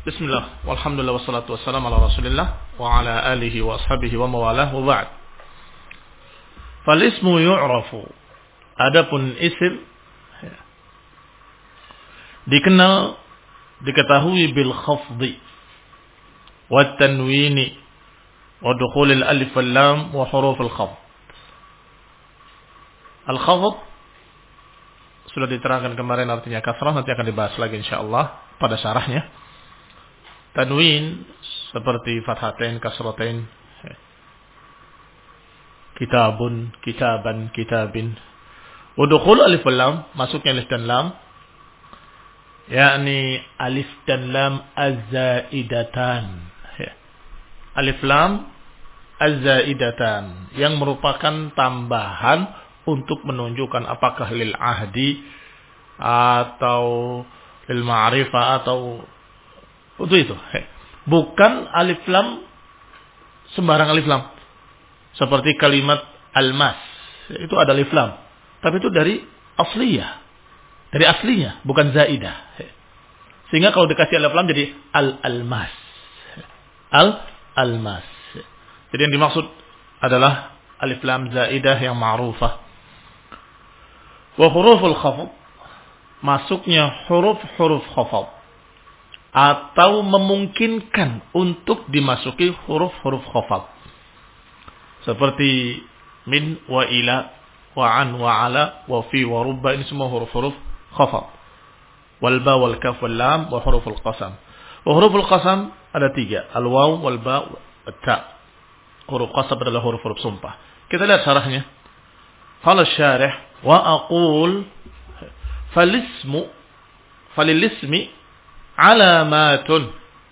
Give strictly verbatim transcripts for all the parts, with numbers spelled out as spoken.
Bismillah, walhamdulillah, wassalatu wassalamu ala rasulillah wa ala alihi wa ashabihi wa mawalah wa ba'd. Fal ismu yu'rafu, adapun isim dikenal, diketahui bil khafdi wa tanwini wa dukhulil alif wal lam wa huruf al khafd. Al khafd sudah diterangkan kemarin, artinya kasrah, nanti akan dibahas lagi insyaallah pada syarahnya. Tanwin seperti fathatain, kasratain, kitabun, kitaban, kitabin. Wudukhul alif wal lam, masuknya alif dan lam, yakni alif dan lam az-zaidatan. Alif lam az-zaidatan yang merupakan tambahan untuk menunjukkan apakah lil ahdi atau lil ma'rifah atau untuk itu. Bukan alif lam sembarang alif lam. Seperti kalimat almas, itu ada alif lam, tapi itu dari asliyah, dari aslinya, bukan zaidah. Sehingga kalau dikasih alif lam jadi al-almas. Al-almas. Jadi yang dimaksud adalah alif lam zaidah yang ma'rufah. Wa huruful khafd, masuknya huruf-huruf khafd atau memungkinkan untuk dimasuki huruf-huruf khafd. Seperti min wa ila wa an wa ala wa fi wa rubba, ini semua huruf-huruf khafd. Wal ba wal kaf wal lam wa huruful qasam. Wa huruful qasam ada tiga, al waw wal ba wal ta. Huruf qasam adalah huruf-huruf sumpah. Kita lihat syarahnya. Qala syarih wa aqul falismu falilismi alamatun.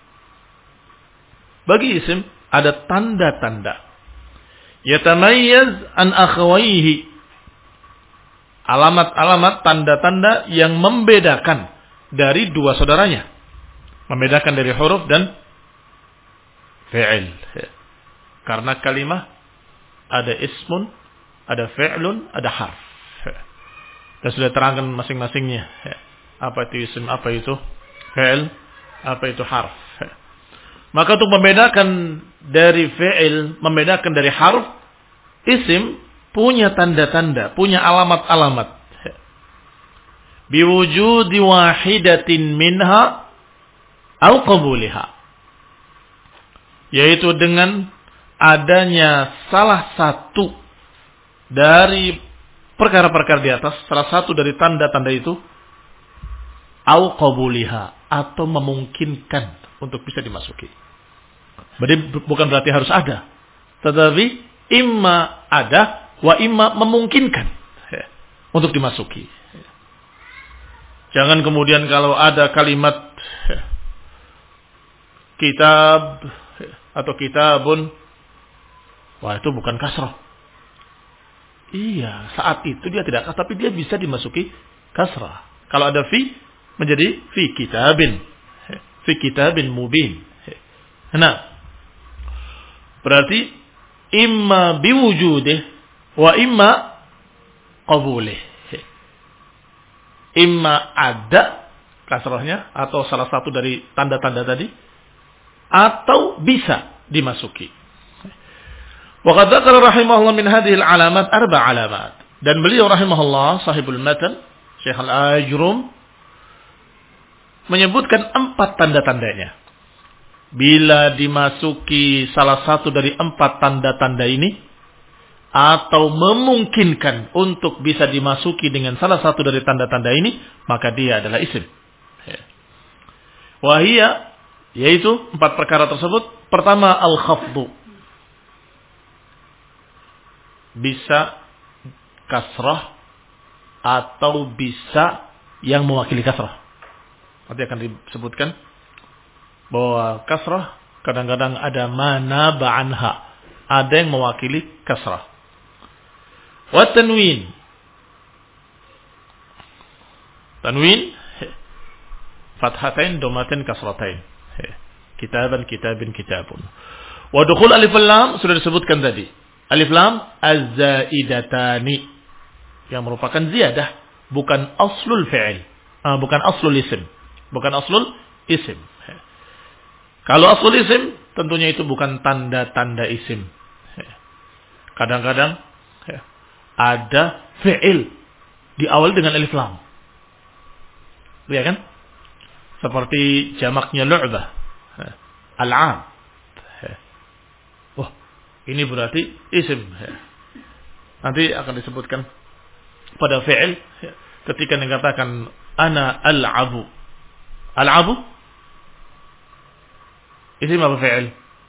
Bagi isim ada tanda-tanda. Yatamayyaz an akhawaihi. Alamat-alamat, tanda-tanda yang membedakan dari dua saudaranya. Membedakan dari huruf dan fi'il. Karena kalimah ada ismun, ada fi'lun, ada harf. Dan sudah terangkan masing-masingnya. Apa itu isim, apa itu fi'il, apa itu harf. Maka untuk membedakan dari fi'il, membedakan dari harf, isim punya tanda-tanda, punya alamat-alamat. Biwujudi wahidatin minha au qabuliha. Yaitu dengan adanya salah satu dari perkara-perkara di atas, salah satu dari tanda-tanda itu, au qabuliha, atau memungkinkan untuk bisa dimasuki. Jadi bukan berarti harus ada, tetapi imma ada wa imma memungkinkan ya, untuk dimasuki. Jangan kemudian kalau ada kalimat ya, kitab ya, atau kitabun, wah itu bukan kasrah. Iya, saat itu dia tidak kasrah, tapi dia bisa dimasuki kasrah. Kalau ada fi, menjadi fi kitabin, fi kitabin mubin. Nah, berarti imma biwujudih wa imma qabulih. Imma ada kasrahnya atau salah satu dari tanda-tanda tadi, atau bisa dimasuki. Wa qad dzakara rahimahullah min hadhihi al-alamat arba' alamat. Dan beliau rahimahullah sahibul matan Syekh Al-Ajrum menyebutkan empat tanda-tandanya. Bila dimasuki salah satu dari empat tanda-tanda ini, atau memungkinkan untuk bisa dimasuki dengan salah satu dari tanda-tanda ini, maka dia adalah isim. Wahia, yaitu empat perkara tersebut. Pertama, al-khafdu. Bisa kasrah atau bisa yang mewakili kasrah. Nanti akan disebutkan bahwa kasrah kadang-kadang ada mana ba'anha, ada yang mewakili kasrah. Wa tanwin, tanwin fathatain, domatain, kasratain. Kitaban, kitabin, kitabun. Wa dukhul alif lam sudah disebutkan tadi. Alif lam az-zaidatani yang merupakan ziyadah, bukan aslul fi'il, uh, bukan aslul isim, bukan aslul isim. Kalau aslul isim, tentunya itu bukan tanda-tanda isim. Kadang-kadang ada fi'il diawali dengan alif lam. Ya kan? Seperti jamaknya lu'bah. Al-'am. Wah, ini berarti isim. Nanti akan disebutkan pada fi'il ketika dikatakan ana al-'abu. Al-'abu isim apa fi'il?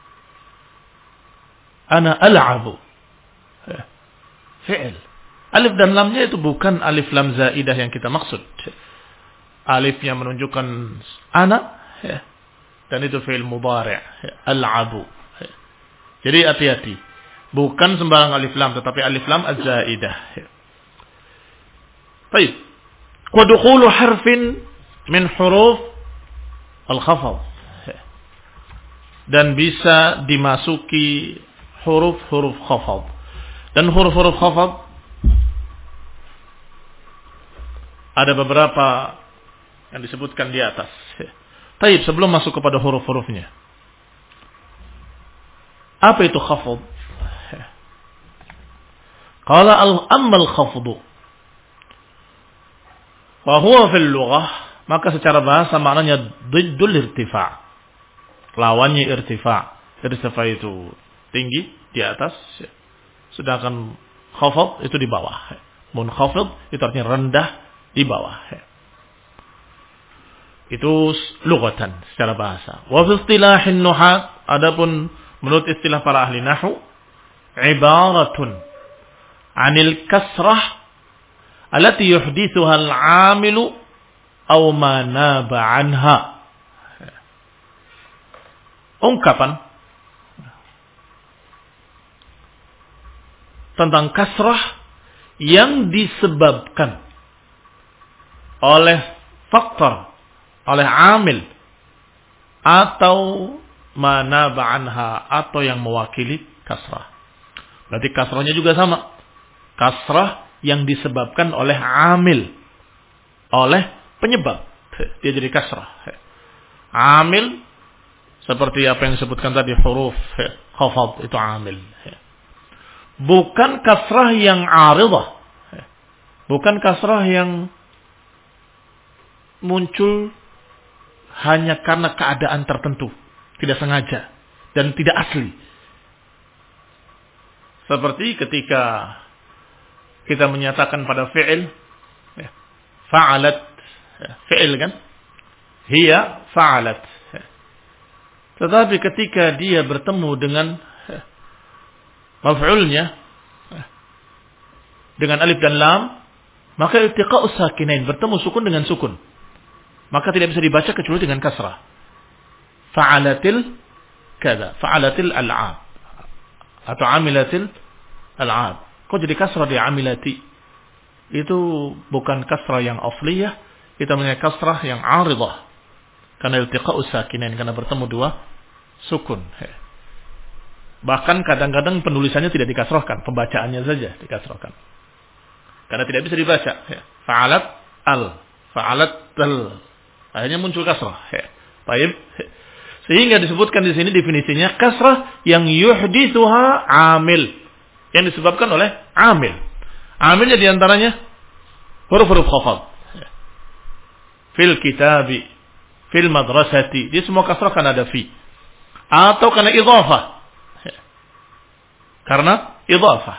Ana al-'abu. Fi'il. Alif dan lamnya itu bukan alif lam zaidah yang kita maksud. Alifnya menunjukkan ana dan itu fi'il mudhari', al-'abu. Jadi hati-hati. Bukan sembarang alif lam tetapi alif lam az-zaidah. Baik. Wa dukhulu harfin min huruf al-khafd. Dan bisa dimasuki huruf-huruf khafd. Dan huruf-huruf khafd ada beberapa yang disebutkan di atas. Baik, sebelum masuk kepada huruf-hurufnya. Apa itu khafd? Qala al-amma al-khafd. Wa huwa fil lughah, maka secara bahasa maknanya diddul irtifa'. Lawannya irtifa'. Irtifa' itu tinggi di atas, sedangkan khafd itu di bawah. Munkhafid itu artinya rendah di bawah. Itu lughatan secara bahasa. Wa fi istilahin nuhat, adapun menurut istilah para ahli nahwu, ibaratun 'anil kasrah allati yuhdithuha al-'amilu aw ma naba 'anha. Ungkapan tentang kasrah yang disebabkan oleh faktor, oleh amil atau mana ba'anha atau yang mewakili kasrah. Berarti kasrahnya juga sama. Kasrah yang disebabkan oleh amil, oleh penyebab, dia jadi kasrah. Amil seperti apa yang disebutkan tadi huruf khafad itu amil. Bukan kasrah yang aridah. Bukan kasrah yang muncul hanya karena keadaan tertentu, tidak sengaja dan tidak asli. Seperti ketika kita menyatakan pada fi'il fa'alat, fi'il kan? Hiya fa'alat. Tetapi ketika dia bertemu dengan maf'ulnya dengan alif dan lam, maka iltiqa'us sakinain, bertemu sukun dengan sukun. Maka tidak bisa dibaca kecuali dengan kasrah. Fa'alatil kada, fa'alatil al'ab atau amilatil al'ab. Kok jadi kasrah di amilati? Itu bukan kasrah yang asliyah, itu namanya kasrah yang aridah. Karena iltiqa'us sakinain, karena bertemu dua sukun. Bahkan kadang-kadang penulisannya tidak dikasrahkan, pembacaannya saja dikasrahkan. Karena tidak bisa dibaca. Fa'alat al, fa'alat al. Akhirnya muncul kasrah. Baik. Sehingga disebutkan di sini definisinya kasrah yang yuhdithuha amil, yang disebabkan oleh amil. Amilnya diantaranya huruf-huruf khafad. Fil kitabi, fil madrasati. Dia semua kasrah karena ada fi. Atau karena idhafah. Karena idhafah.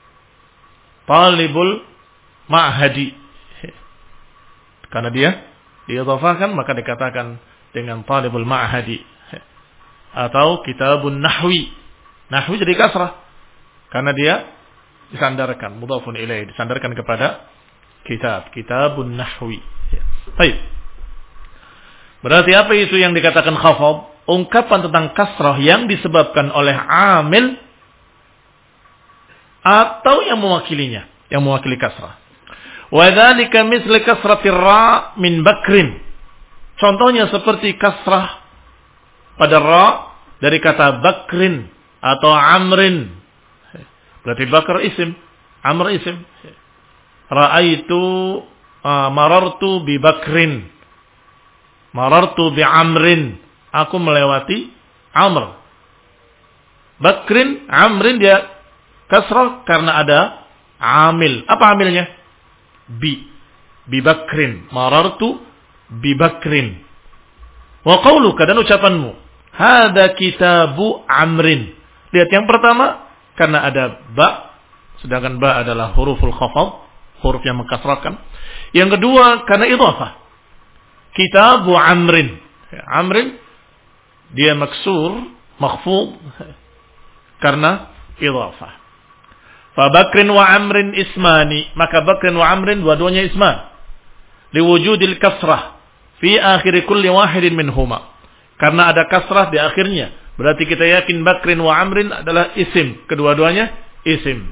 Talibul ma'hadi. Karena dia diidhafahkan maka dikatakan dengan talibul ma'hadi. Atau kitabun nahwi. Nahwi jadi kasrah karena dia disandarkan, mudhafun ilaih, disandarkan kepada kitab, kitabun nahwi. Baik. Berarti apa itu yang dikatakan khafad? Ungkapan tentang kasrah yang disebabkan oleh amil atau yang mewakilinya, yang mewakili kasrah. Wa dzalika misli kasratir ra min bakrin. Contohnya seperti kasrah pada ra dari kata bakrin atau amrin. Berarti bakar isim, amr isim. Ra'aitu uh, marartu bi bakrin. Marartu bi amrin. Aku melewati Amr. Bakrin, Amrin dia kasrah karena ada amil. Apa amilnya? Bi. Bi Bakrin. Marartu bi Bakrin. Wa qauluka, dan ucapanmu. Hada kitabu Amrin. Lihat yang pertama, karena ada ba, sedangkan ba adalah huruful khafad, huruf yang mengkasrahkan. Yang kedua, karena idhafah. Kitabu Amrin. Amrin, dia maksur, makhfud, karena idhafah. Fa Bakrin wa Amrin ismani. Maka Bakrin wa Amrin dua-duanya isman. Liwujudil kasrah fi akhir kulli wahidin minhuma. Karena ada kasrah di akhirnya. Berarti kita yakin Bakrin wa Amrin adalah isim. Kedua-duanya isim.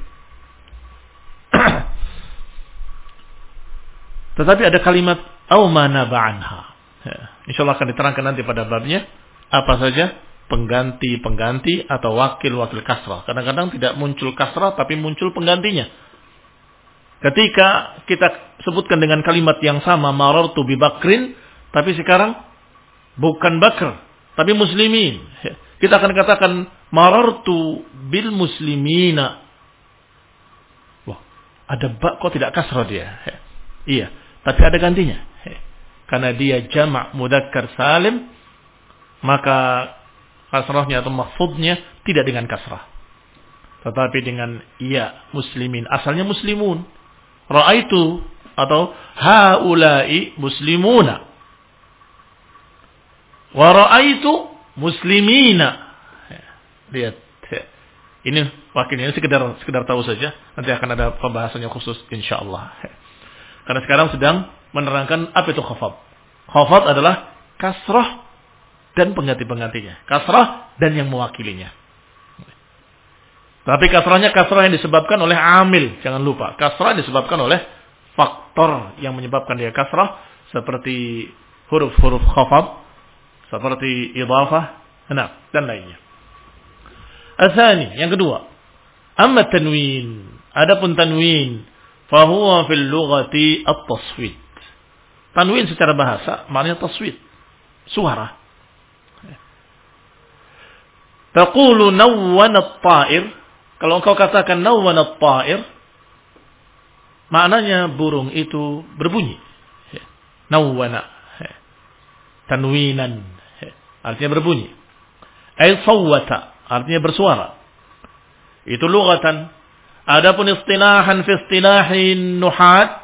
Tetapi ada kalimat au ma naba anha. Insyaallah akan diterangkan nanti pada babnya apa saja pengganti-pengganti atau wakil-wakil kasrah. Kadang-kadang tidak muncul kasrah tapi muncul penggantinya. Ketika kita sebutkan dengan kalimat yang sama marartu bi Bakrin, tapi sekarang bukan Bakr tapi muslimin. Kita akan katakan marartu bil muslimina. Wah, ada ba kok tidak kasrah dia? Iya, tapi ada gantinya. Karena dia jamak mudzakkar salim, maka kasrahnya atau mahfudnya tidak dengan kasrah. Tetapi dengan iya muslimin. Asalnya muslimun. Ra'aitu atau haula'i muslimuna. Wa ra'aitu muslimina. Lihat. Ini wakilnya ini sekedar sekedar tahu saja. Nanti akan ada pembahasannya khusus insyaallah. Karena sekarang sedang menerangkan apa itu khafad. Khafad adalah kasrah dan pengganti-penggantinya. Kasrah dan yang mewakilinya. Tapi kasrahnya kasrah yang disebabkan oleh amil. Jangan lupa. Kasrah disebabkan oleh faktor yang menyebabkan dia kasrah. Seperti huruf-huruf khafad. Seperti idhafah. Nah, dan lainnya. Atsani, yang kedua. Amma tanwin. Adapun tanwin. Fahuwa fil lughati at-taswid. Tanwin secara bahasa maknanya taswid. Suara. Taqulu nawwana at-ta'ir. Kalau engkau katakan nawwana at-ta'ir, maknanya burung itu berbunyi. Nawwana. Tanwinan. Artinya berbunyi. Ay sawwata. Artinya bersuara. Itu lughatan. Adapun istilahan fi istilahin nuhat.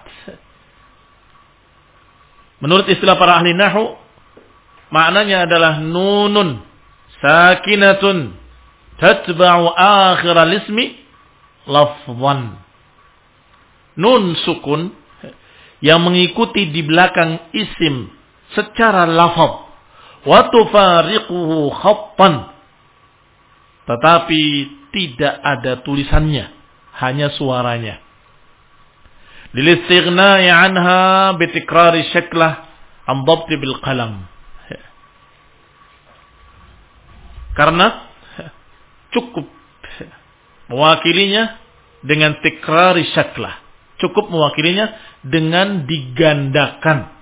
Menurut istilah para ahli nahwu, maknanya adalah nunun sakinatun tatba'u akhir al-ismi lafzan. Nun sukun yang mengikuti di belakang isim secara lafaz. Wa tufariquhu khattan. Tetapi tidak ada tulisannya, hanya suaranya. Lilistighna'i anha bitikrari syaklah an dhabti bil qalam. Karena cukup mewakilinya dengan tikrari syaklah. Cukup mewakilinya dengan digandakan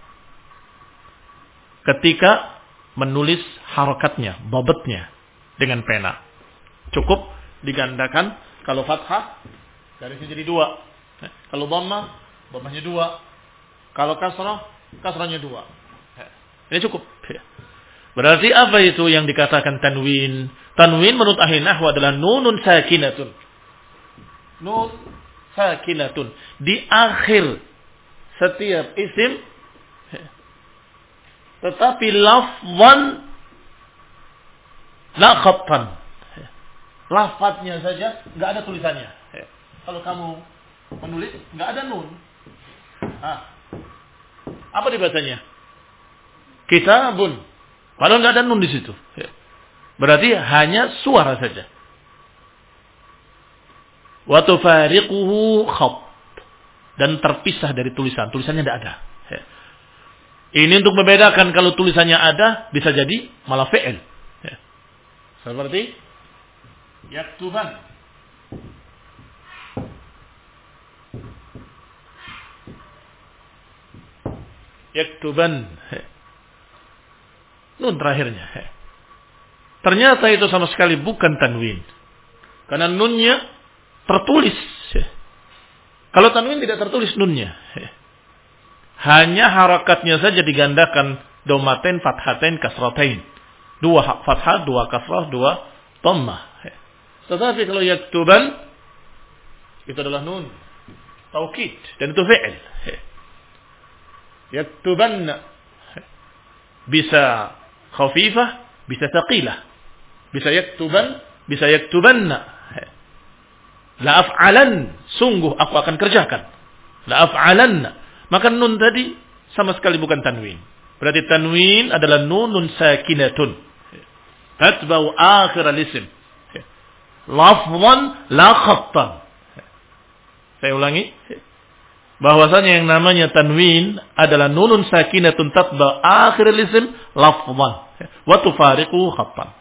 ketika menulis harakatnya, babetnya dengan pena. Cukup digandakan. Kalau fathah garisnya jadi dua. Kalau dhammah, dhammahnya dua. Kalau kasrah, kasrahnya dua. Ini cukup. Berarti apa itu yang dikatakan tanwin? Tanwin menurut ahli nahwu adalah nunun sakinatun. Nun sakinatun. Di akhir setiap isim. Tetapi lafzan la khattan. Lafadznya saja enggak ada tulisannya. Kalau kamu menulis enggak ada nun. Ah. Apa dibacanya? Kitabun. Padahal enggak ada nun di situ. Berarti hanya suara saja. Wa tufariquhu khat. Dan terpisah dari tulisan. Tulisannya tidak ada. Ini untuk membedakan kalau tulisannya ada bisa jadi malah fi'il. Seperti yaktuban. Yaktuban. Nun terakhirnya. Ternyata itu sama sekali bukan tanwin. Karena nunnya tertulis. Kalau tanwin tidak tertulis nunnya. Hanya harakatnya saja digandakan domaten, fathatain, kasratain. Dua fathah, dua kasrah, dua dhammah. Tetapi kalau yaktuban, itu adalah nun. Taukid. Dan itu fi'il. Yaktubanna. Bisa khafifah, bisa thaqilah. Bisa yaktuban, bisa yaktubanna. La af'alan, sungguh aku akan kerjakan. La af'alanna. Maka nun tadi sama sekali bukan tanwin. Berarti tanwin adalah nunun sakinatun. Tatba'u akhir al-ism. Lafzan la khattan. Saya ulangi. Bahwasanya yang namanya tanwin adalah nunun sakinatun tatba'u akhir al-ism lafzan. Wa tufariqu khattan.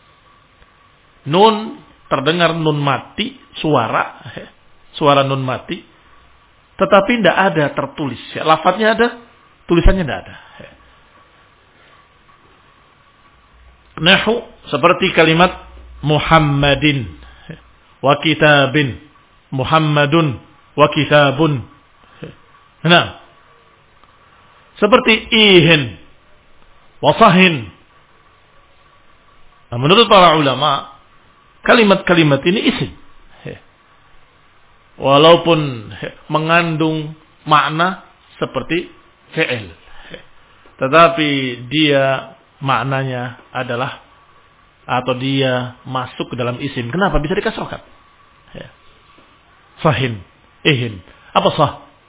Nun terdengar nun mati, suara, suara nun mati, tetapi tidak ada tertulis. Lafadznya ada, tulisannya tidak ada. Nahu seperti kalimat Muhammadin wa kitabin, Muhammadun wa kitabun. Nah, seperti ihin wa sahin. Nah, menurut para ulama, kalimat-kalimat ini isim. Walaupun mengandung makna seperti fi'il. Tetapi dia maknanya adalah atau dia masuk ke dalam isim. Kenapa? Bisa dikasrahkan. Sahin, ihin. Apa sah?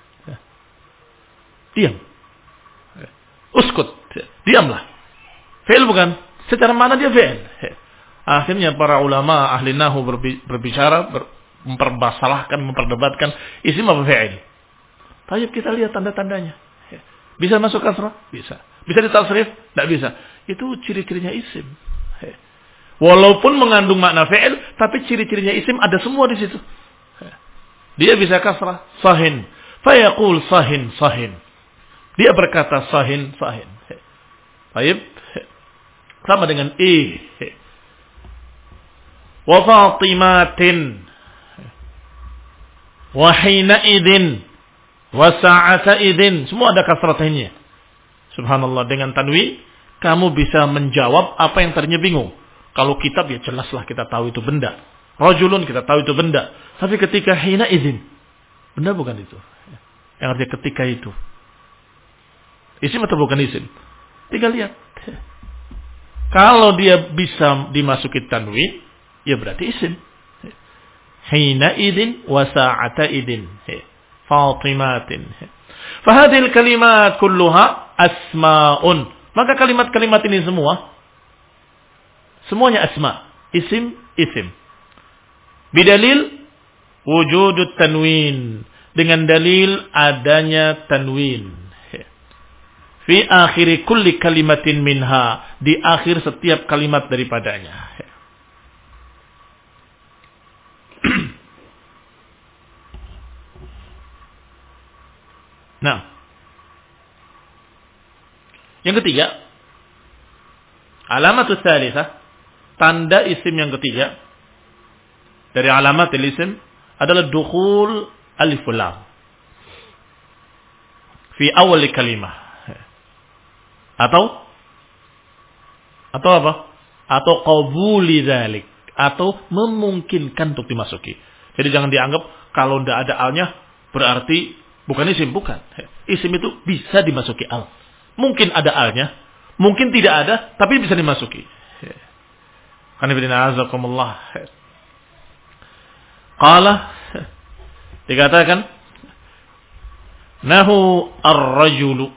Diam. Uskut. Diamlah. Fi'il bukan? Secara makna dia fi'il. Akhirnya para ulama ahli nahu berbicara, ber, mempermasalahkan, memperdebatkan isim apa fi'il. Tapi kita lihat tanda-tandanya. Bisa masuk kasrah? Bisa. Bisa ditasrif? Tidak bisa. Itu ciri-cirinya isim. Walaupun mengandung makna fi'il, tapi ciri-cirinya isim ada semua di situ. Dia bisa kasrah, sahin. Fayaqul sahin, sahin. Dia berkata sahin, sahin. Baik. Sama dengan i. Wa Fatimatin wa hina idin wa sa'ata idin, semua ada kasratannya. Subhanallah, dengan tanwin kamu bisa menjawab apa yang tadinya bingung. Kalau kitab ya jelaslah kita tahu itu benda. Rajulun kita tahu itu benda. Tapi ketika hina idin, benda bukan itu. Yang artinya ketika itu. Isim atau bukan isim? Tinggal lihat. Kalau dia bisa dimasuki tanwin, ya berarti isim. Hina idin wa sa'ata idin. Fatimatin. Fahadil kalimat kulluha asma'un. Maka kalimat-kalimat ini semua, semuanya asma. Isim, isim. Bidalil wujudut tanwin. Dengan dalil adanya tanwin. Fi akhiri kulli kalimatin minha. Di akhir setiap kalimat daripadanya. Nah, yang ketiga, alamatus tsalitsah, tanda isim yang ketiga dari alamat isim adalah dukhul alif lam fi awal kalimah. Atau atau apa? Atau qabuli dzalik, atau memungkinkan untuk dimasuki. Jadi jangan dianggap kalau tidak ada alnya berarti bukan isim, bukan. Isim itu bisa dimasuki al. Mungkin ada alnya, mungkin tidak ada, tapi bisa dimasuki. Qanibina azakumullah. Qala, dikatakan, nahu ar-rajulu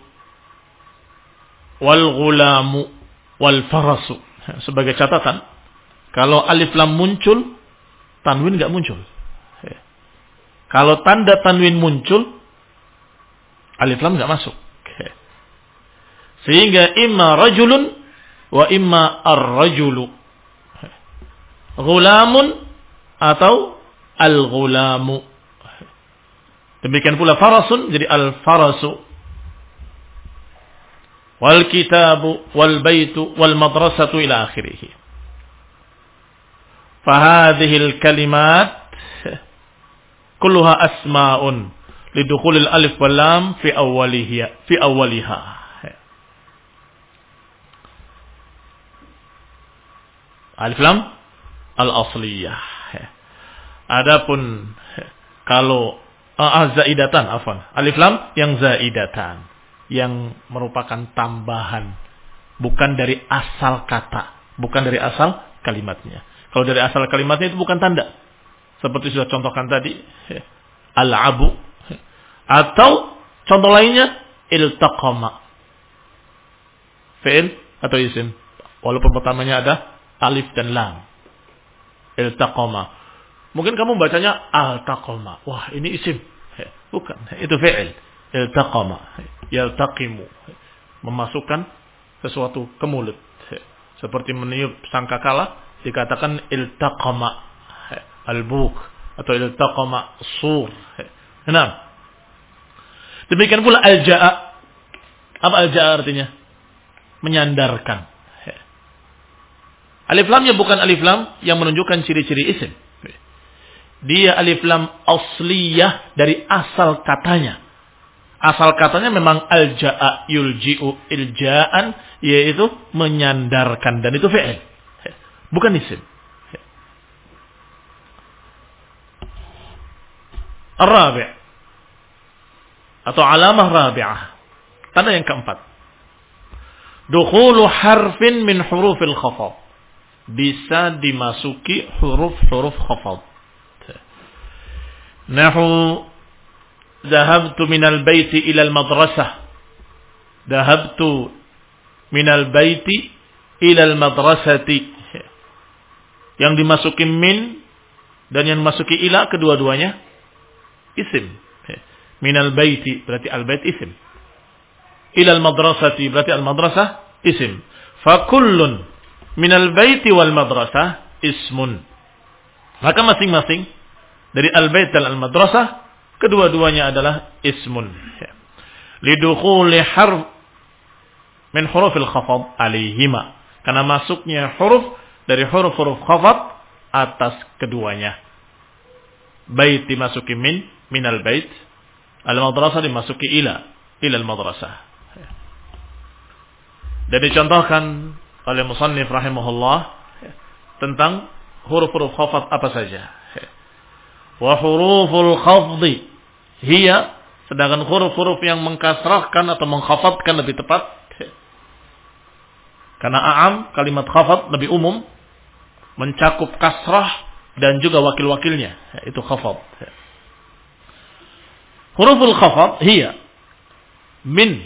wal ghulamu wal farasu. Sebagai catatan, kalau alif lam muncul, tanwin enggak muncul. Kalau tanda tanwin muncul, alif lam enggak masuk. Sehingga imma rajulun wa imma ar-rajulu. Ghulamun atau al-ghulamu. Demikian pula farasun jadi al-farasu. Wal kitabu wal baitu wal madrasatu ila akhirih. Fahadhil kalimat kulluha asma'un lidukhulil alif wal lam fi awwaliha fi awwaliha. Alif lam al-asliyah. Adapun kalau uh, zaidatan afwan, alif lam yang zaidatan yang merupakan tambahan, bukan dari asal kata, bukan dari asal kalimatnya. Kalau dari asal kalimatnya itu bukan tanda. Seperti sudah contohkan tadi, al-abu. Atau contoh lainnya, iltaqama. Fi'il atau isim. Walaupun pertamanya ada alif dan lam. Iltaqama. Mungkin kamu bacanya al-taqama. Wah, ini isim. Bukan, itu fi'il. Iltaqama. Yaltaqimu. Memasukkan sesuatu ke mulut. Seperti meniup sangkakala. Dikatakan iltaqama al-buk atau iltaqama sur. Enam. Demikian pula al-ja'a. Apa al-ja'a artinya? Menyandarkan. Alif lamnya bukan alif lam yang menunjukkan ciri-ciri isim. Dia alif lam asliyah dari asal katanya. Asal katanya memang al-ja'a yulji'u ilja'an, yaitu menyandarkan, dan itu fi'il. Bukan isim. Ar-rabi' atau alamah rabi'ah. Tanda yang keempat. Dukhulu harfin min hurufil khafad. Bisa dimasuki huruf-huruf khafad. Nahu dhahabtu minal baiti ilal madrasah. Dhahabtu minal baiti ilal madrasati. Yang dimasuki min dan yang dimasuki ila, kedua-duanya isim. Minal baiti berarti al-bait isim. Ilal madrasati berarti al-madrasah isim. Fakullun minal baiti wal madrasah ismun. Maka masing-masing dari al-bait dan al-madrasah, kedua-duanya adalah ismun. Lidukhuli harf min hurufil khafad alaihima. Karena masuknya huruf dari huruf-huruf khafad atas keduanya. Bait dimasuki min, minal bait. Al-madrasah dimasuki ila, ilal madrasah. Dan dicontohkan oleh musannif rahimahullah tentang huruf-huruf khafad apa saja. Wa huruful khafdi hiya, sedangkan huruf-huruf yang mengkasrahkan atau mengkhafadkan lebih tepat. Karena a'am, kalimat khafad lebih umum, mencakup kasrah dan juga wakil-wakilnya, itu khafad. Huruful khafad hiya min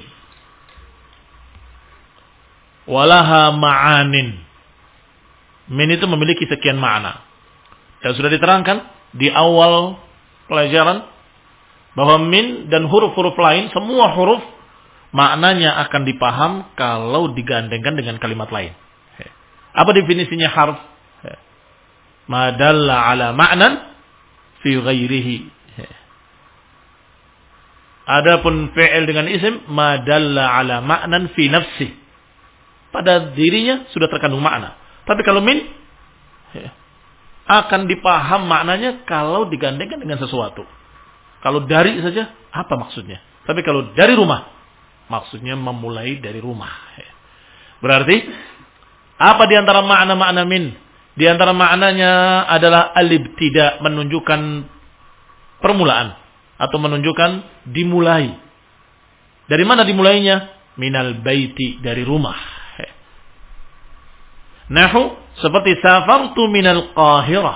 walaha ma'anin. Min itu memiliki sekian makna. Dan sudah diterangkan di awal pelajaran bahwa min dan huruf-huruf lain, semua huruf maknanya akan dipaham kalau digandengkan dengan kalimat lain. Apa definisinya harf? Ma dalla ala ma'nan fi ghairihi. Adapun fi'il dengan isim, ma dalla ala ma'nan fi nafsi. Pada dirinya sudah terkandung makna. Tapi kalau min akan dipaham maknanya kalau digandengkan dengan sesuatu. Kalau dari saja, apa maksudnya? Tapi kalau dari rumah, maksudnya memulai dari rumah. Berarti apa di antara makna-makna min? Di antara maknanya adalah al-ibtida, menunjukkan permulaan atau menunjukkan dimulai. Dari mana dimulainya? Minal baiti, dari rumah. Nahu seperti safartu minal Qahirah.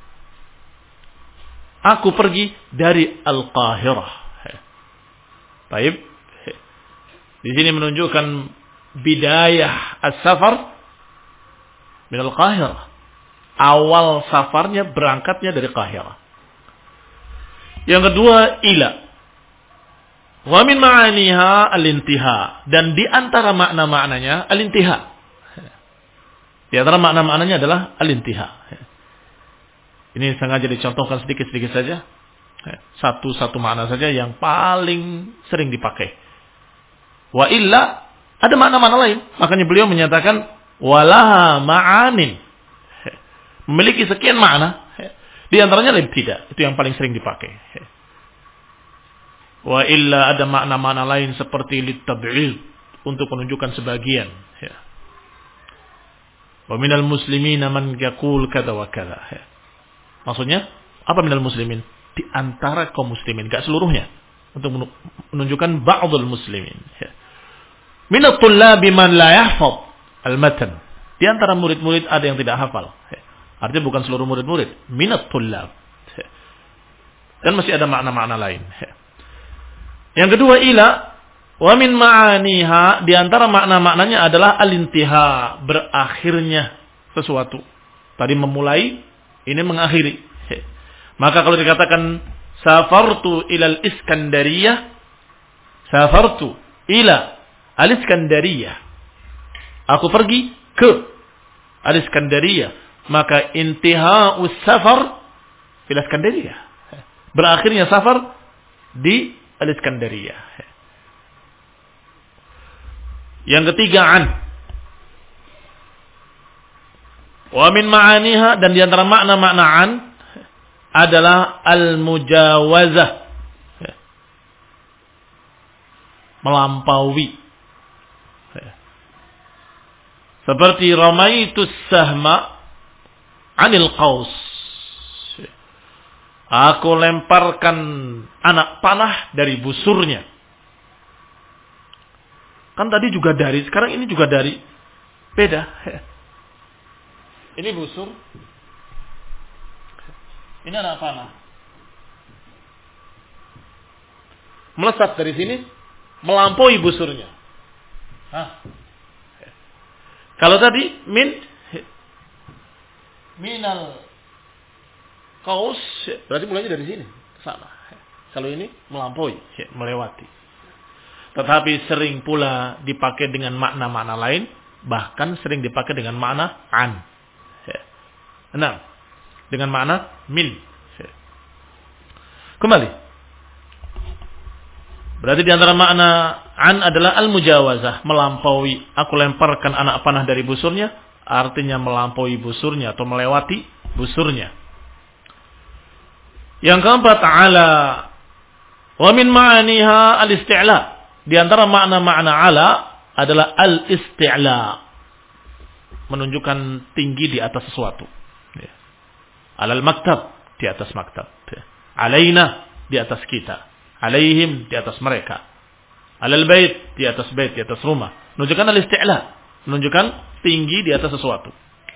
Aku pergi dari Al-Qahirah. Baik. Di sini menunjukkan bidayah as-safar minal Qahirah. Awal safarnya, berangkatnya dari Qahirah. Yang kedua, ila. Wa min ma'aniha al-intiha. Dan di antara makna-maknanya al-intiha. Di antara makna-maknanya adalah al-intiha. Ini sengaja dicontohkan sedikit-sedikit saja. Satu-satu makna saja yang paling sering dipakai. Wa illa, ada makna-makna lain. Makanya beliau menyatakan walaha ma'anin. memiliki sekian makna. Di antaranya al-ibtida, itu yang paling sering dipakai. Wa illa ada makna-makna lain seperti litab'id, untuk menunjukkan sebagian. Wa minal muslimin man yaqul kada wa kada. Maksudnya apa minal muslimin? Di antara kaum muslimin, enggak seluruhnya. Untuk menunjukkan ba'dul muslimin. Minat tullabi man la yahfaz al-matan. Di antara murid-murid ada yang tidak hafal. Artinya bukan seluruh murid-murid. Minat tullab. Dan masih ada makna-makna lain. Yang kedua, ila. Wa min ma'aniha. Di antara makna-maknanya adalah al-intiha. Berakhirnya sesuatu. Tadi memulai, ini mengakhiri. Maka kalau dikatakan safartu ilal Iskandariyah, safartu ila al-Iskandariyah, aku pergi ke al-Iskandariyah, maka intiha'us safar ila Iskandariyah, berakhirnya safar di al-Iskandariyah. Yang ketiga, an. Wa min ma'aniha, dan di antara makna-makna an adalah al-mujawazah, melampaui. Seperti ramaitus sahma anil qaus, aku lemparkan anak panah dari busurnya. Kan tadi juga dari, sekarang ini juga dari. Beda. Ini busur, ini anak panah. Melesat dari sini, melampaui busurnya. Hah. Kalau tadi min minal qaus, berarti mulainya dari sini ke sana. Kalau ini melampaui, melewati. Tetapi sering pula dipakai dengan makna-makna lain, bahkan sering dipakai dengan makna an. Nah, dengan makna min. Kembali. Berarti di antara makna an adalah al-mujawazah, melampaui. Aku lemparkan anak panah dari busurnya, artinya melampaui busurnya atau melewati busurnya. Yang keempat, ala. Wa min ma'aniha al-isti'la. Di antara makna-makna ala adalah al-isti'la, menunjukkan tinggi di atas sesuatu. Alal maktab, di atas maktab. Alaina, di atas kita. Alaihim, di atas mereka. Alal bait, di atas bait, di atas rumah. Menunjukkan al-isti'la, menunjukkan tinggi di atas sesuatu.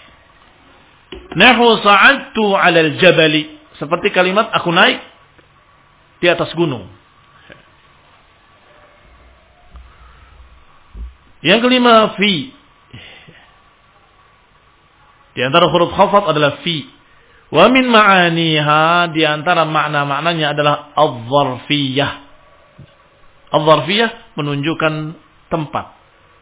Nahu sa'adtu alal jabali, seperti kalimat aku naik di atas gunung. Yang kelima, fi. Di antara huruf khafat adalah fi. Wa min ma'aniha, di antara makna-maknanya adalah adz-dzarfiyah. Adz-dzarfiyah menunjukkan tempat.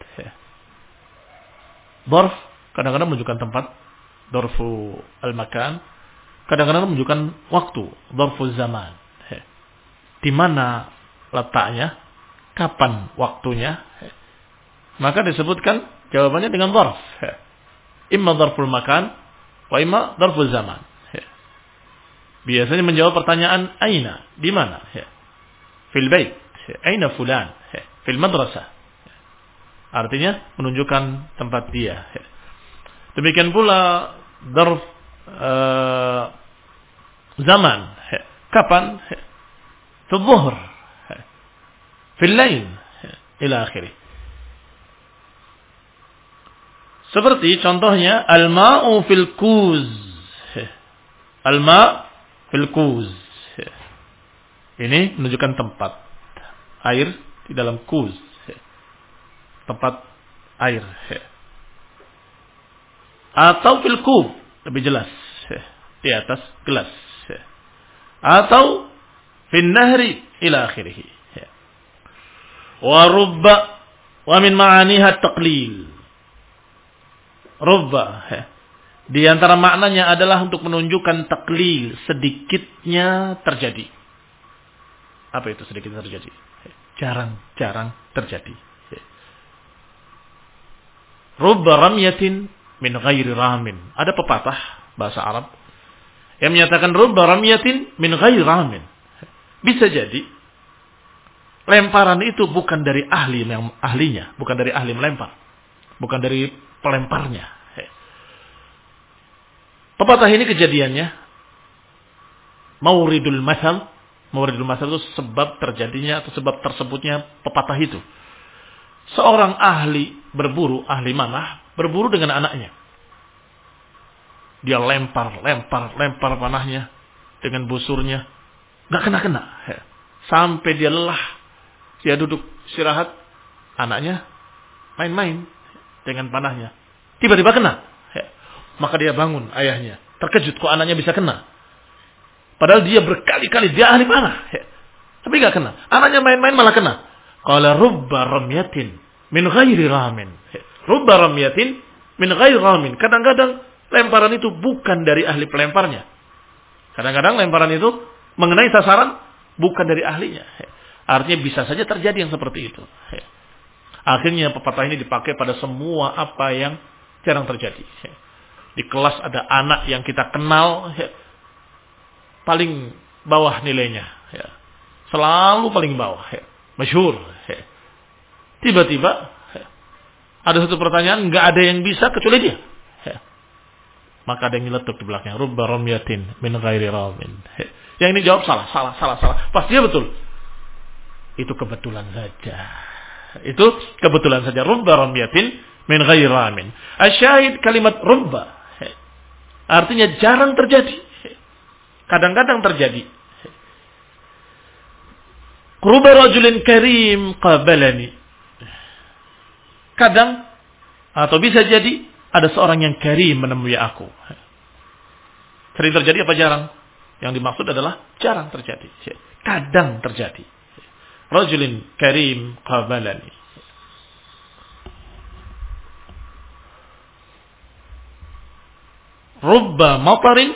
Dzarf kadang-kadang menunjukkan tempat, dzarfu al-makan, kadang-kadang menunjukkan waktu, dzarfu zaman. Di mana letaknya, kapan waktunya, maka disebutkan jawabannya dengan dzarf. Imma dzarful makan wa imma dzarful zaman. Biasanya menjawab pertanyaan aina, di mana? Fil bait, aina fulan, fil madrasah. Artinya menunjukkan tempat dia. Demikian pula dzarf uh, zaman, kapan? Fil dhuhr, fil lail, ila akhirih. Seperti contohnya al-ma'u fil kuz. Al-ma' fil kuz. Ini menunjukkan tempat. Air di dalam kuz. Tempat air. Atau fil kub, lebih jelas. Di atas gelas. Atau fil nahri ila akhirih. Wa rubba wa min ma'aniha taqlil. Rubba, di antara maknanya adalah untuk menunjukkan taklil, sedikitnya terjadi. Apa itu sedikitnya terjadi? Jarang-jarang terjadi. Rubba ramyatin min ghairi ramin. Ada pepatah bahasa Arab, yang menyatakan rubba ramyatin min ghairi ramin. Bisa jadi lemparan itu bukan dari ahli yang ahlinya, bukan dari ahli melempar, bukan dari pelemparnya. Pepatah ini kejadiannya mauridul masal, mauridul masal itu sebab terjadinya atau sebab tersebutnya pepatah itu. Seorang ahli berburu, ahli manah, berburu dengan anaknya. Dia lempar, lempar, lempar panahnya dengan busurnya. Gak kena-kena. Sampai dia lelah. Dia duduk istirahat. Anaknya main-main dengan panahnya. Tiba-tiba kena. Maka dia bangun ayahnya. Terkejut kok anaknya bisa kena. Padahal dia berkali-kali. Dia ahli panah. Tapi gak kena. Anaknya main-main malah kena. Qala rubba ramyatin min ghairi ramin. Rubba ramyatin min ghairi ramin. Kadang-kadang lemparan itu bukan dari ahli pelemparnya. Kadang-kadang lemparan itu mengenai sasaran bukan dari ahlinya. Artinya bisa saja terjadi yang seperti itu. Akhirnya pepatah ini dipakai pada semua apa yang jarang terjadi. Di kelas ada anak yang kita kenal paling bawah nilainya. Selalu paling bawah. Masyhur. Tiba-tiba ada satu pertanyaan, nggak ada yang bisa kecuali dia. Maka ada yang nyeletuk di belakang. Rubba ramyatin min ghairi ramin. Yang ini jawab salah, salah, salah, salah. Pasti dia betul. Itu kebetulan saja. Itu kebetulan saja. Rubba ramyatin min ghairi ramin. Asyahid kalimat rubba. Artinya jarang terjadi. Kadang-kadang terjadi. Rubba rajulin karim qabalani. Kadang atau bisa jadi ada seorang yang karim menemui aku. Sering terjadi apa jarang? Yang dimaksud adalah jarang terjadi. Kadang terjadi. Rajulin karim qabalani. Rubba matarin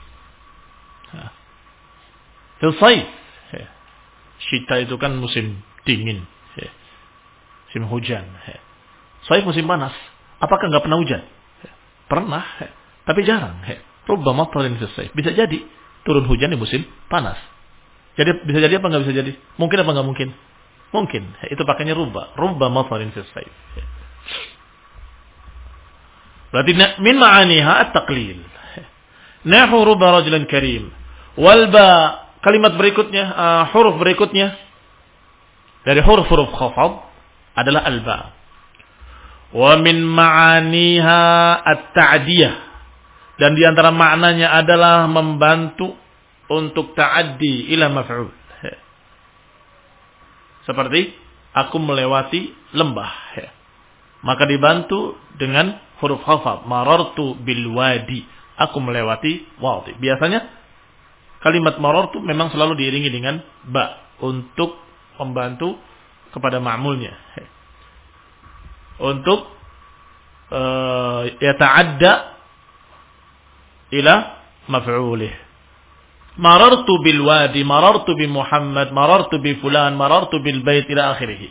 fil sayf. Syita itu kan musim dingin. Musim hujan. Sayf musim panas. Apakah nggak pernah hujan? Pernah, tapi jarang. Rubba matarin fis sayf. Bisa jadi turun hujan di musim panas. Jadi bisa jadi apa nggak bisa jadi? Mungkin apa nggak mungkin? Mungkin. Itu pakainya rubba. Rubba matarin fis sayf. Berarti min ma'aniha at-taqlil. Nahu rubba rajulan karim. Wal ba, kalimat berikutnya, uh, huruf berikutnya dari huruf-huruf khafad adalah al-ba. Wa min ma'aniha at-ta'diyah. Dan di antara maknanya adalah membantu untuk ta'addi ila maf'ul. Seperti aku melewati lembah. Maka dibantu dengan huruf khafad. Marartu bil wadi. Aku melewati wadi. Biasanya kalimat marartu memang selalu diiringi dengan ba untuk membantu kepada ma'mulnya. Untuk uh, yata'adda ila maf'ulih. Marartu bil wadi, marartu bi Muhammad, marartu bi fulan, marartu bil bait ila akhirih.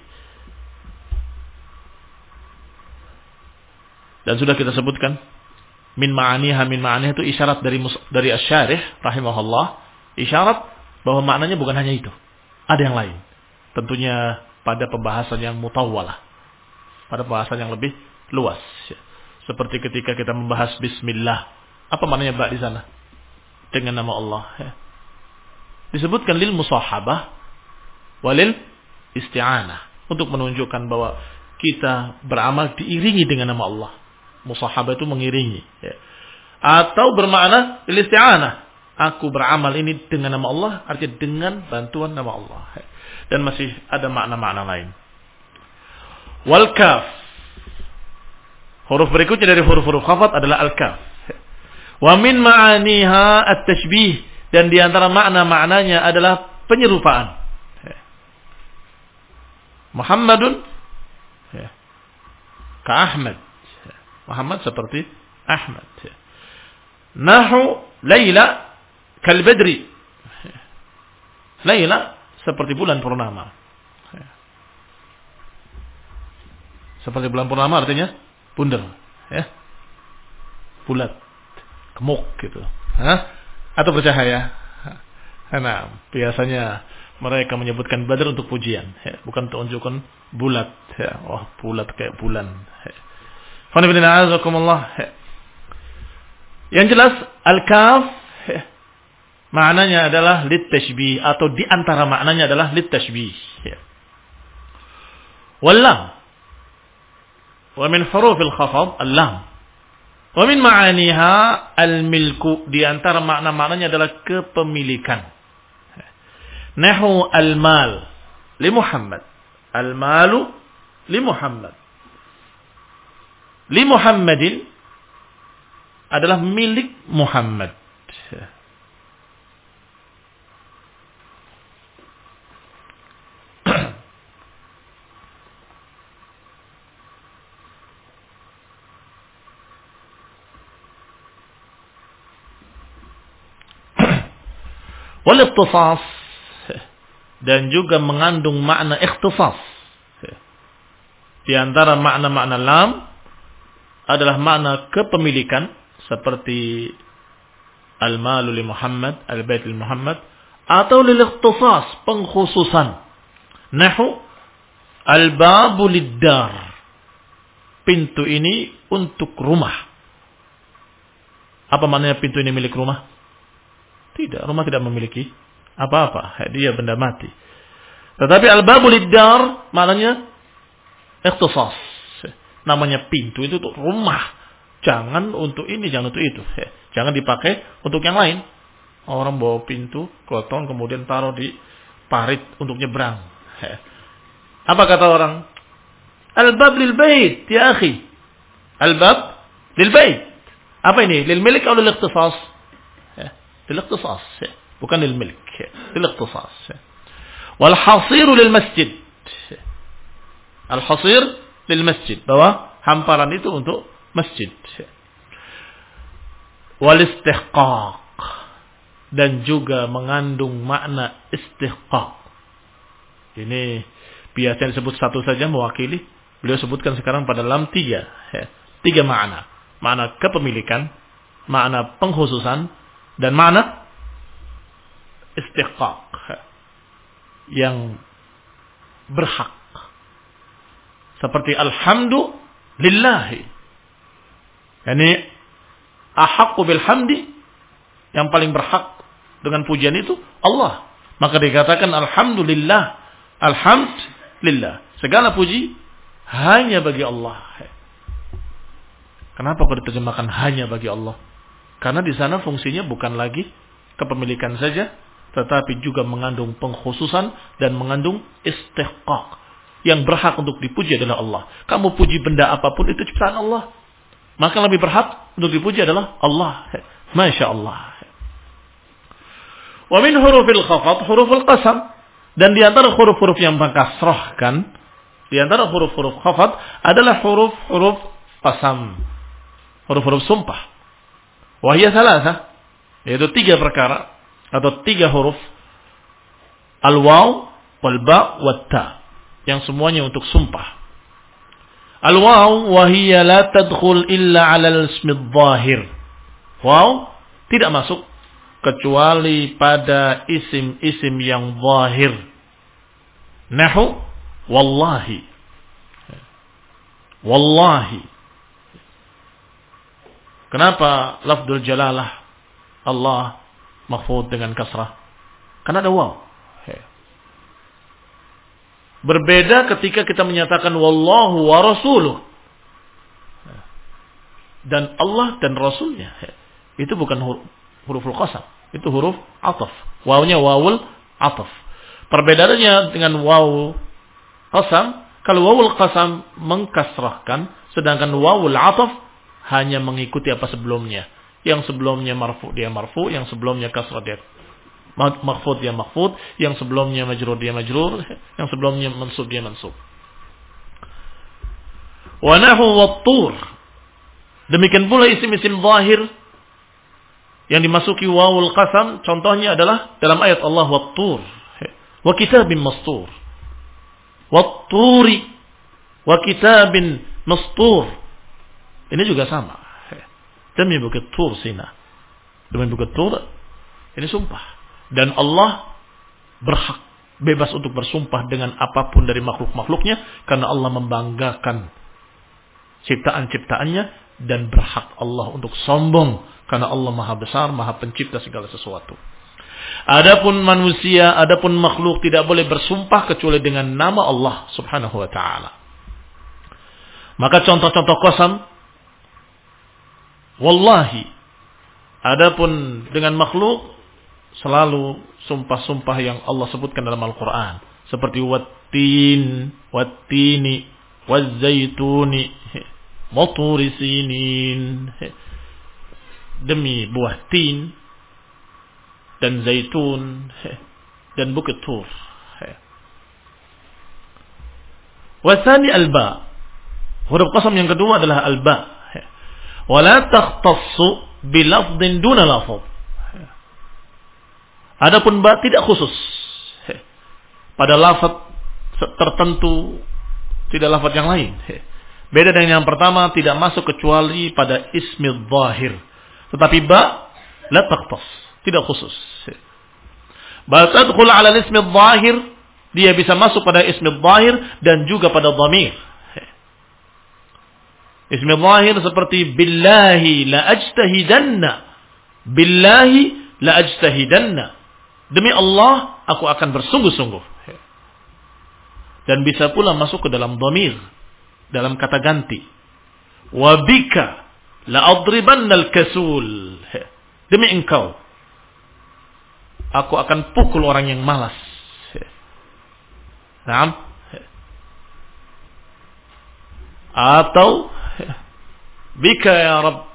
Dan sudah kita sebutkan min ma'aniha, min ma'aniha itu isyarat dari dari asy-syarih rahimahullah, isyarat bahwa maknanya bukan hanya itu. Ada yang lain. Tentunya pada pembahasan yang mutawwalah. Pada pembahasan yang lebih luas. Seperti ketika kita membahas bismillah. Apa maknanya ba di sana? Dengan nama Allah. Ya. Disebutkan lil musahabah walil isti'anah. Untuk menunjukkan bahwa kita beramal diiringi dengan nama Allah. Musahabah itu mengiringi. Ya. Atau bermakna lil isti'anah. Aku beramal ini dengan nama Allah. Artinya dengan bantuan nama Allah. Ya. Dan masih ada makna-makna lain. Wal kaf. Huruf berikutnya dari huruf-huruf khafat adalah al-kaf. Wa min ma'aniha at-tashbih. Dan di antara makna-maknanya adalah penyerupaan. Muhammadun ka Ahmad. Muhammad seperti Ahmad. Nahu Laila kal badri. Laila seperti bulan purnama. Seperti bulan purnama artinya bundar, ya. Bulat. gemuk gitu. Hah? Atau bercahaya. Nah, biasanya mereka menyebutkan Badr untuk pujian, ya, bukan untuk unjukkan bulat. Ya. Oh, bulat kayak bulan. Ya. Yang jelas al-kaf ya, maknanya adalah lit-tashbih atau di antara maknanya adalah lit-tashbih. Ya. Wal-lam wa min hurufil khafad al-lam. Wa min ma'aniha al-milku, di antara makna-maknanya adalah kepemilikan. Nahu al-mal li Muhammad. Al-malu li Muhammad. Li Muhammadin adalah milik Muhammad. Wal ikhtisas, dan juga mengandung makna ikhtisas. Di antara makna-makna lam adalah makna kepemilikan seperti al-malu li Muhammad, al-bait li Muhammad, atau lil ikhtisas, pengkhususan. Nahu al-babu lid-dar, pintu ini untuk rumah. Apa maknanya pintu ini milik rumah? Tidak, rumah tidak memiliki apa-apa, dia benda mati. Tetapi al-babu lid-dar maknanya ikhtisas. Namanya pintu itu untuk rumah. Jangan untuk ini, jangan untuk itu. Jangan dipakai untuk yang lain. Orang bawa pintu, gotong, kemudian taruh di parit untuk nyebrang. Apa kata orang? Al-bab lil bait, ya akhi. Al-bab lil bait. Apa ini? Lil milik atau lil ikhtisas? Lil ikhtisas. Bukan lil milik. Lil ikhtisas. Wal hasiru lil masjid. Al hasir lil masjid. Bahwa hamparan itu untuk masjid. Wal istihqaq, dan juga mengandung makna istihqaq. Ini biasanya disebut satu saja mewakili. Beliau sebutkan sekarang pada lam tiga. Tiga makna. Makna kepemilikan, makna pengkhususan, dan makna istihqaq, yang berhak. Seperti alhamdu lillahi. Yani ahaqqu bil hamdi, yang paling berhak dengan pujian itu Allah. Maka dikatakan alhamdulillah, alhamdulillah. Segala puji hanya bagi Allah. Kenapa kok diterjemahkan hanya bagi Allah? Karena di sana fungsinya bukan lagi kepemilikan saja, tetapi juga mengandung pengkhususan dan mengandung istihqaq. Yang berhak untuk dipuji adalah Allah. Kamu puji benda apapun itu ciptaan Allah, maka lebih berhak untuk dipuji adalah Allah. Masya Allah. Wa min hurufil khafad huruful qasam, dan di antara huruf-huruf yang mengkasrahkan, di antara huruf-huruf khafad adalah huruf-huruf qasam, huruf-huruf sumpah. Wahia salasa, yaitu tiga perkara atau tiga huruf, al-waw, wal-ba, wat-ta, yang semuanya untuk sumpah. Al-waw wahia la tadkhul illa 'ala al-ismi adh-dhahir. Waw tidak masuk kecuali pada isim-isim yang zahir. Nahu wallahi. Wallahi. Kenapa lafdzul jalalah Allah mahfuz dengan kasrah? Karena ada waw. Berbeda ketika kita menyatakan wallahu wa rasuluh, dan Allah dan Rasulnya. Itu bukan huruf huruful qasam, itu huruf ataf. Wawnya wawul ataf. Perbedaannya dengan waw qasam, kalau wawul qasam mengkasrahkan, sedangkan wawul ataf hanya mengikuti apa sebelumnya. Yang sebelumnya marfu dia marfu, yang sebelumnya kasrah dia makhfud dia makhfud, yang sebelumnya majrur dia majrur, yang sebelumnya mansub dia mansub. Wa nahu wat-tur. Demikian pula isim-isim zahir yang dimasuki wawul qasam, contohnya adalah dalam ayat Allah wat-tur, wa kitabin mastur, wat-turi, wa kitabin mastur. Ini juga sama. Demi bukit tur sina. Demi Bukit Tur, ini sumpah. Dan Allah berhak bebas untuk bersumpah dengan apapun dari makhluk-makhluknya, karena Allah membanggakan ciptaan-ciptaannya, dan berhak Allah untuk sombong karena Allah Maha Besar, Maha Pencipta segala sesuatu. Adapun manusia, adapun makhluk tidak boleh bersumpah kecuali dengan nama Allah Subhanahu wa taala. Maka contoh-contoh qasam, wallahi, adapun dengan makhluk selalu sumpah-sumpah yang Allah sebutkan dalam Al-Qur'an, seperti wattin, wattini, wazzaituni, waturi sinin, demi buah tin dan zaitun dan bukit tur. Wasani alba, huruf qasam yang kedua adalah alba. Wala takhtassu bilafdhin duna lafdh. Adapun ba tidak khusus pada lafaz tertentu, tidak lafaz yang lain. Beda dengan yang pertama, tidak masuk kecuali pada ismi zahir. Tetapi ba la takhtass, tidak khusus. Ba tadkhul ala ismi zahir, dia bisa masuk pada ismi zahir dan juga pada dhamir. Ismi zahir seperti billahi la ajtahidanna. Billahi la ajtahidanna. Demi Allah, aku akan bersungguh-sungguh. Dan bisa pula masuk ke dalam dhamir, dalam kata ganti. Wa bika la adribanna al-kasul. Demi engkau, aku akan pukul orang yang malas. Naam. Atau bika ya Rabb,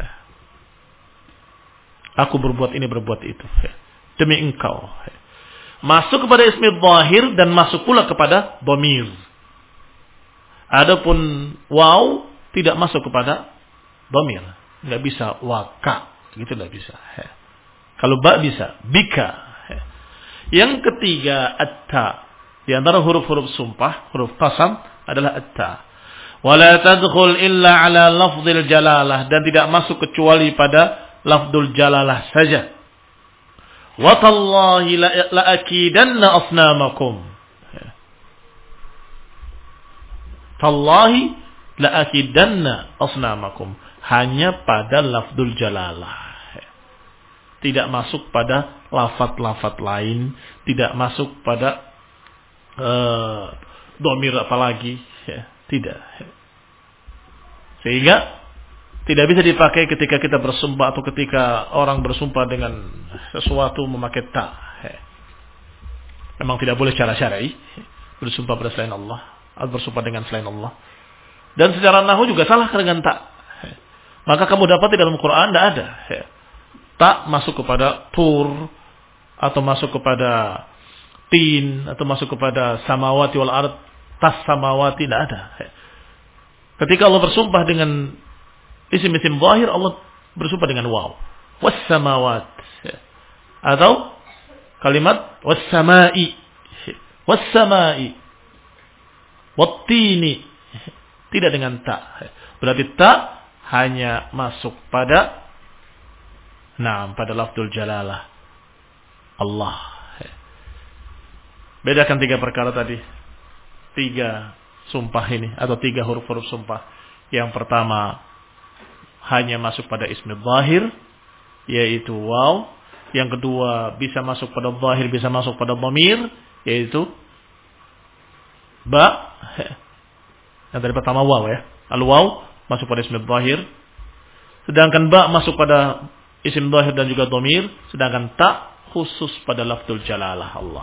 aku berbuat ini berbuat itu demi engkau. Masuk kepada ismi zahir dan masuk pula kepada dhamir. Adapun waw tidak masuk kepada dhamir, enggak bisa waka, gitu enggak bisa. Kalau ba bisa, bika. Yang ketiga at-ta. Di antara huruf-huruf sumpah, huruf qasam adalah at-ta. Wala tadkhul illa ala lafzil jalalah, dan tidak masuk kecuali pada lafzul jalalah saja. Wa tallahi la akidanna asnamakum. Tallahi la akidanna asnamakum, hanya pada lafzul jalalah. Tidak masuk pada lafaz-lafaz lain, tidak masuk pada uh, dhamir apalagi, ya, tidak. Sehingga tidak bisa dipakai ketika kita bersumpah atau ketika orang bersumpah dengan sesuatu memakai ta. Memang tidak boleh secara syar'i bersumpah pada selain Allah atau bersumpah dengan selain Allah. Dan secara nahwu juga salah dengan ta. Maka kamu dapat di dalam Quran tidak ada ta masuk kepada tur, atau masuk kepada tin, atau masuk kepada samawati wal ard, tas samawati, tidak ada. Ketika Allah bersumpah dengan isim-isim zahir, Allah bersumpah dengan waw. Was samawat. Atau kalimat was samai. Was samai. Wattini. Tidak dengan ta. Berarti ta hanya masuk pada nah, pada lafzul jalalah Allah. Bedakan tiga perkara tadi. Tiga sumpah ini, atau tiga huruf-huruf sumpah. Yang pertama hanya masuk pada ismi zahir, yaitu waw. Yang kedua bisa masuk pada zahir, bisa masuk pada dhamir, yaitu ba. Yang tadi pertama waw ya, al-waw masuk pada ismi zahir. Sedangkan ba masuk pada isim zahir dan juga dhamir. Sedangkan ta khusus pada lafzul jalalah Allah.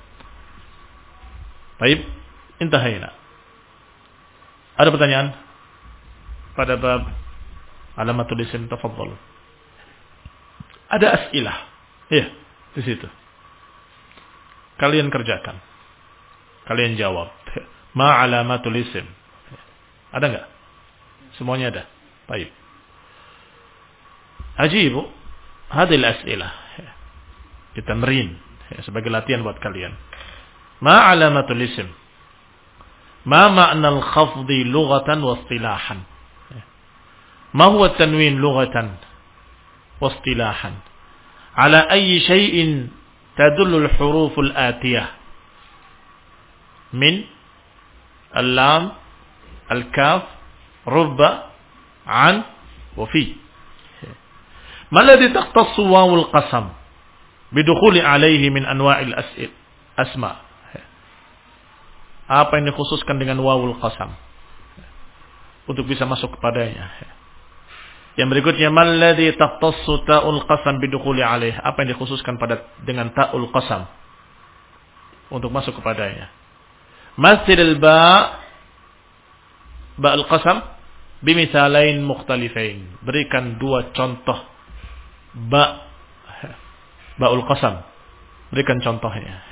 Baik, intahayna. Ada pertanyaan pada bab alamatul isim? Tafadhal. Ada as'ilah. Ya, di situ. Kalian kerjakan. Kalian jawab. Ma alamatul isim? Ada enggak? Semuanya ada. Baik. Ajibu hadil as'ilah. Ditamrin, sebagai latihan buat kalian. Ma alamatul isim? Ma ma'na al-khafdi lughatan wa istilahan? Ma huwa tanwin lughatan? wastilahan. Ala ayyi syai'in tadullu al-huruf al-atiyah min al-lam al-kaf rubba an wa fi. Ma alladhi taqtassu wawul qasam bidukhuli alaihi min anwa'il as'il asma. Apa yang dikhususkan dengan wawul qasam untuk bisa masuk kepadanya. Yang berikutnya, malladhi taqtassu ta'ul qasam bidukhuli alaih. Apa yang dikhususkan pada dengan ta'ul qasam untuk masuk kepadanya. Mathilil ba ba'al qasam bimithalain mukhtalifain. Berikan dua contoh ba ba'ul qasam. Berikan contohnya.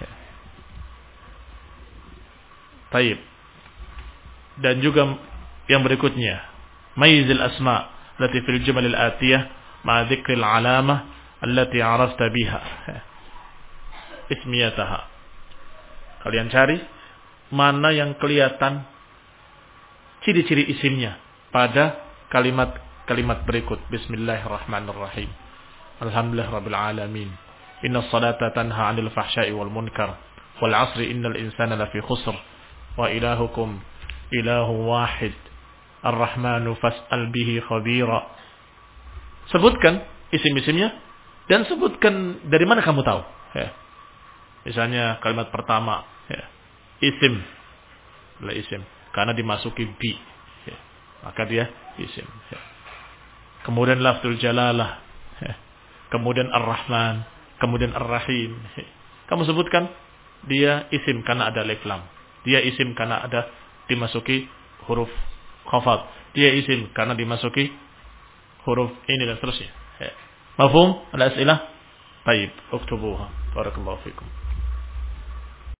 Taib. Dan juga yang berikutnya, mayizil asma' allati fil jumal al-atiyah ma'a dzikril 'alamah allati 'arafta biha ismiyataha. Kalian cari mana yang kelihatan ciri-ciri isimnya pada kalimat-kalimat berikut. Bismillahirrahmanirrahim. Alhamdulillahirabbil alamin. Innas salata tanha 'anil fahsya'i wal munkar. Wal 'asri innal insana lafi khusr. Wa ilahukum ilahu wahid. Ar-Rahmanu fas'al bihi khabira. Sebutkan isim-isimnya dan sebutkan dari mana kamu tahu. Ya. Misalnya kalimat pertama, ya. Isim, adalah isim karena dimasuki bi, ya. Maka dia isim. Ya. Kemudian lafzul jalalah, ya. Kemudian Ar-Rahman, kemudian Ar-Rahim. Ya. Kamu sebutkan dia isim karena ada alif lam. Dia isim karena ada dimasuki huruf khafad. Dia isim karena dimasuki huruf ini dan seterusnya. Ya. Mafhum? Ada as'ilah? Baik, uktubuha. Barakallahu fikum.